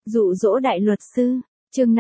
Dụ dỗ đại luật sư, chương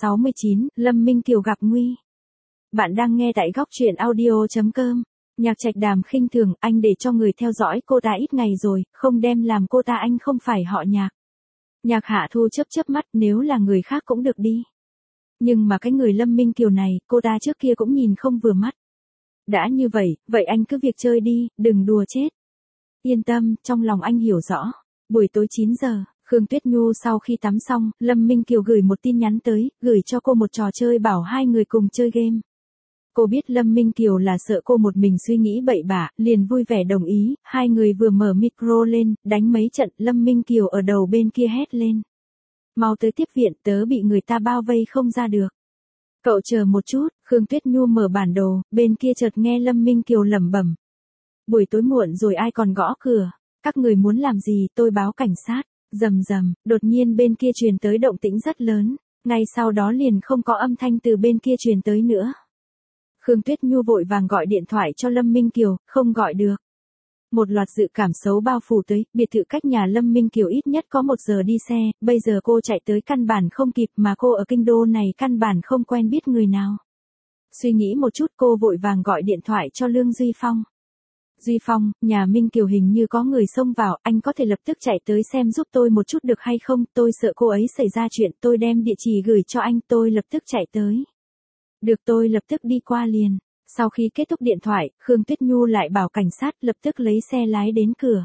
569, Lâm Minh Kiều gặp nguy. Bạn đang nghe tại góc truyện audio.com. Nhạc Trạch Đàm khinh thường, anh để cho người theo dõi cô ta ít ngày rồi, không đem làm cô ta anh không phải họ Nhạc. Nhạc Hạ Thu chớp mắt, nếu là người khác cũng được đi. Nhưng mà cái người Lâm Minh Kiều này, cô ta trước kia cũng nhìn không vừa mắt. Đã như vậy anh cứ việc chơi đi, đừng đùa chết. Yên tâm, trong lòng anh hiểu rõ. Buổi tối 9 giờ, Khương Tuyết Nhu sau khi tắm xong, Lâm Minh Kiều gửi một tin nhắn tới, gửi cho cô một trò chơi bảo hai người cùng chơi game. Cô biết Lâm Minh Kiều là sợ cô một mình suy nghĩ bậy bạ, liền vui vẻ đồng ý, hai người vừa mở micro lên, đánh mấy trận, Lâm Minh Kiều ở đầu bên kia hét lên. Mau tới tiếp viện, tớ bị người ta bao vây không ra được. Cậu chờ một chút, Khương Tuyết Nhu mở bản đồ, bên kia chợt nghe Lâm Minh Kiều lẩm bẩm. Buổi tối muộn rồi ai còn gõ cửa, các người muốn làm gì, tôi báo cảnh sát. Rầm rầm, đột nhiên bên kia truyền tới động tĩnh rất lớn, ngay sau đó liền không có âm thanh từ bên kia truyền tới nữa. Khương Tuyết Nhu vội vàng gọi điện thoại cho Lâm Minh Kiều, không gọi được. Một loạt dự cảm xấu bao phủ tới, biệt thự cách nhà Lâm Minh Kiều ít nhất có 1 giờ đi xe, bây giờ cô chạy tới căn bản không kịp mà cô ở kinh đô này căn bản không quen biết người nào. Suy nghĩ một chút cô vội vàng gọi điện thoại cho Lương Duy Phong. Duy Phong, nhà Minh Kiều hình như có người xông vào, anh có thể lập tức chạy tới xem giúp tôi một chút được hay không, tôi sợ cô ấy xảy ra chuyện, tôi đem địa chỉ gửi cho anh, tôi lập tức chạy tới. Được, tôi lập tức đi qua liền. Sau khi kết thúc điện thoại, Khương Tuyết Nhu lại bảo cảnh sát lập tức lấy xe lái đến cửa.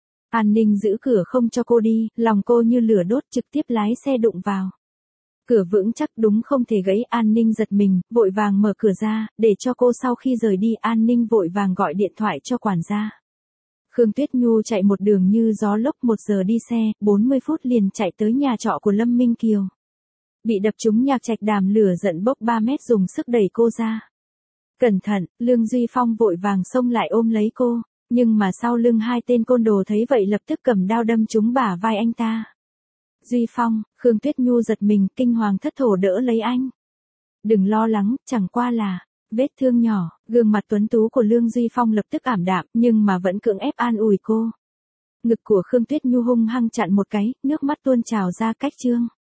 An ninh giữ cửa không cho cô đi, lòng cô như lửa đốt, trực tiếp lái xe đụng vào. Cửa vững chắc đúng không thể gãy, An ninh giật mình, vội vàng mở cửa ra, để cho cô sau khi rời đi, An ninh vội vàng gọi điện thoại cho quản gia. Khương Tuyết Nhu chạy một đường như gió lốc, 1 giờ đi xe, 40 phút liền chạy tới nhà trọ của Lâm Minh Kiều. Bị đập trúng Nhạc Trạch Đàm lửa giận bốc 3 mét dùng sức đẩy cô ra. Cẩn thận, Lương Duy Phong vội vàng xông lại ôm lấy cô, nhưng mà sau lưng hai tên côn đồ thấy vậy lập tức cầm đao đâm trúng bả vai anh ta. Duy Phong, Khương Tuyết Nhu giật mình, kinh hoàng thất thổ đỡ lấy anh. Đừng lo lắng, chẳng qua là vết thương nhỏ. Gương mặt tuấn tú của Lương Duy Phong lập tức ảm đạm, nhưng mà vẫn cưỡng ép an ủi cô. Ngực của Khương Tuyết Nhu hung hăng chặn một cái, nước mắt tuôn trào ra cách trương.